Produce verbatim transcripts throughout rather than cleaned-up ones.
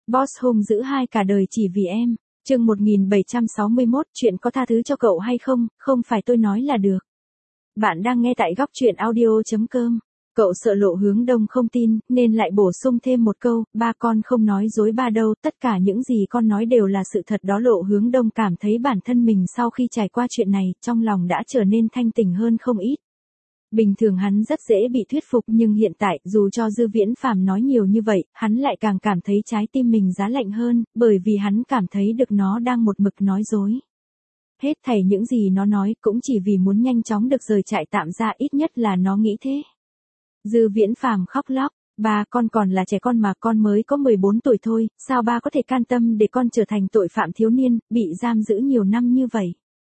Boss hung dữ hai cả đời chỉ vì em. Chương một nghìn bảy trăm sáu mươi mốt, chuyện có tha thứ cho cậu hay không, không phải tôi nói là được. Bạn đang nghe tại góc truyện audio chấm com. Cậu sợ Lộ Hướng Đông không tin, nên lại bổ sung thêm một câu, ba con không nói dối ba đâu, tất cả những gì con nói đều là sự thật đó. Lộ Hướng Đông cảm thấy bản thân mình sau khi trải qua chuyện này, trong lòng đã trở nên thanh tỉnh hơn không ít. Bình thường hắn rất dễ bị thuyết phục nhưng hiện tại, dù cho Dư Viễn Phàm nói nhiều như vậy, hắn lại càng cảm thấy trái tim mình giá lạnh hơn, bởi vì hắn cảm thấy được nó đang một mực nói dối. Hết thảy những gì nó nói cũng chỉ vì muốn nhanh chóng được rời trại tạm ra, ít nhất là nó nghĩ thế. Dư Viễn Phàm khóc lóc, ba con còn là trẻ con mà, con mới có mười bốn tuổi thôi, sao ba có thể can tâm để con trở thành tội phạm thiếu niên, bị giam giữ nhiều năm như vậy.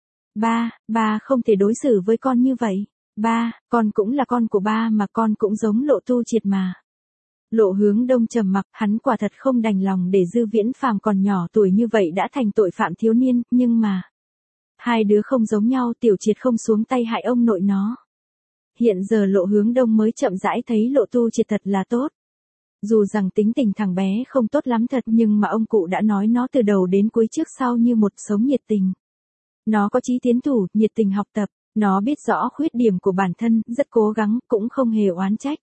Ba, ba không thể đối xử với con như vậy. Ba, con cũng là con của ba mà, con cũng giống Lộ Tu Triệt mà. Lộ Hướng Đông trầm mặc, hắn quả thật không đành lòng để Dư Viễn Phàm còn nhỏ tuổi như vậy đã thành tội phạm thiếu niên, nhưng mà hai đứa không giống nhau, Tiểu Triệt không xuống tay hại ông nội nó. Hiện giờ Lộ Hướng Đông mới chậm rãi thấy Lộ Tu Triệt thật là tốt. Dù rằng tính tình thằng bé không tốt lắm thật, nhưng mà ông cụ đã nói nó từ đầu đến cuối trước sau như một sống nhiệt tình. Nó có chí tiến thủ, nhiệt tình học tập. Nó biết rõ khuyết điểm của bản thân, rất cố gắng, cũng không hề oán trách.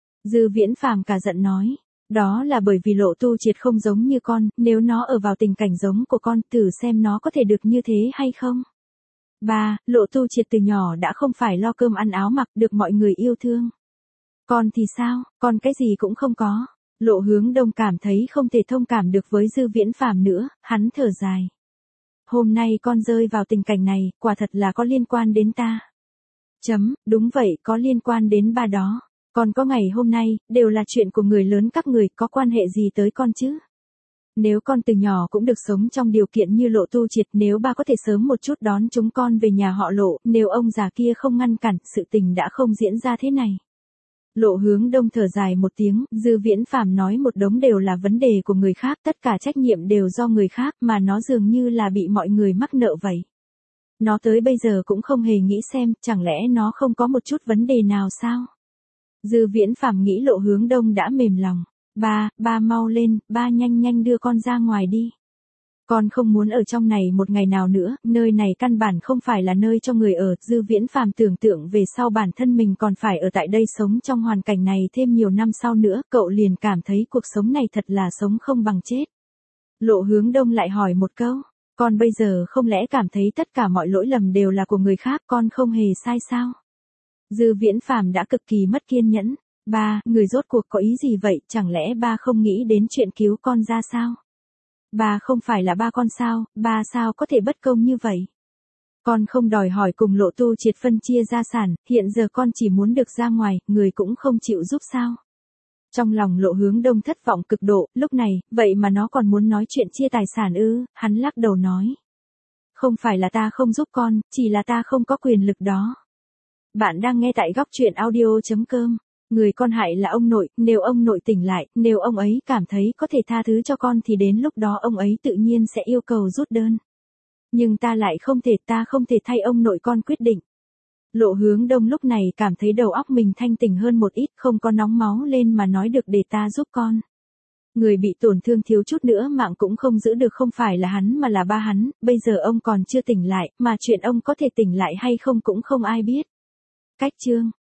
Dư Viễn Phàm cả giận nói, đó là bởi vì Lộ Tu Triệt không giống như con, nếu nó ở vào tình cảnh giống của con, thử xem nó có thể được như thế hay không. Ba, Lộ Tu Triệt từ nhỏ đã không phải lo cơm ăn áo mặc, được mọi người yêu thương. Con thì sao, con cái gì cũng không có. Lộ Hướng Đông cảm thấy không thể thông cảm được với Dư Viễn Phàm nữa, hắn thở dài. Hôm nay con rơi vào tình cảnh này, quả thật là có liên quan đến ta. Chấm, đúng vậy, có liên quan đến ba đó. Con có ngày hôm nay, đều là chuyện của người lớn các người, có quan hệ gì tới con chứ? Nếu con từ nhỏ cũng được sống trong điều kiện như Lộ Tu Triệt, nếu ba có thể sớm một chút đón chúng con về nhà họ Lộ, nếu ông già kia không ngăn cản, sự tình đã không diễn ra thế này. Lộ Hướng Đông thở dài một tiếng, Dư Viễn Phàm nói một đống đều là vấn đề của người khác, tất cả trách nhiệm đều do người khác, mà nó dường như là bị mọi người mắc nợ vậy. Nó tới bây giờ cũng không hề nghĩ xem, chẳng lẽ nó không có một chút vấn đề nào sao? Dư Viễn Phàm nghĩ Lộ Hướng Đông đã mềm lòng. Ba, ba mau lên, ba nhanh nhanh đưa con ra ngoài đi. Con không muốn ở trong này một ngày nào nữa, nơi này căn bản không phải là nơi cho người ở. Dư Viễn Phàm tưởng tượng về sau bản thân mình còn phải ở tại đây sống trong hoàn cảnh này thêm nhiều năm sau nữa, cậu liền cảm thấy cuộc sống này thật là sống không bằng chết. Lộ Hướng Đông lại hỏi một câu, con bây giờ không lẽ cảm thấy tất cả mọi lỗi lầm đều là của người khác, con không hề sai sao? Dư Viễn Phàm đã cực kỳ mất kiên nhẫn. Ba, người rốt cuộc có ý gì vậy, chẳng lẽ ba không nghĩ đến chuyện cứu con ra sao? Ba không phải là ba con sao, ba sao có thể bất công như vậy? Con không đòi hỏi cùng Lộ Tu Triệt phân chia gia sản, hiện giờ con chỉ muốn được ra ngoài, người cũng không chịu giúp sao? Trong lòng Lộ Hướng Đông thất vọng cực độ, lúc này, vậy mà nó còn muốn nói chuyện chia tài sản ư? Hắn lắc đầu nói. Không phải là ta không giúp con, chỉ là ta không có quyền lực đó. Bạn đang nghe tại góc truyện audio chấm com. Người con hại là ông nội, nếu ông nội tỉnh lại, nếu ông ấy cảm thấy có thể tha thứ cho con thì đến lúc đó ông ấy tự nhiên sẽ yêu cầu rút đơn. Nhưng ta lại không thể, ta không thể thay ông nội con quyết định. Lộ Hướng Đông lúc này cảm thấy đầu óc mình thanh tỉnh hơn một ít, không có nóng máu lên mà nói được để ta giúp con. Người bị tổn thương thiếu chút nữa mạng cũng không giữ được, không phải là hắn mà là ba hắn, bây giờ ông còn chưa tỉnh lại, mà chuyện ông có thể tỉnh lại hay không cũng không ai biết. Cách chương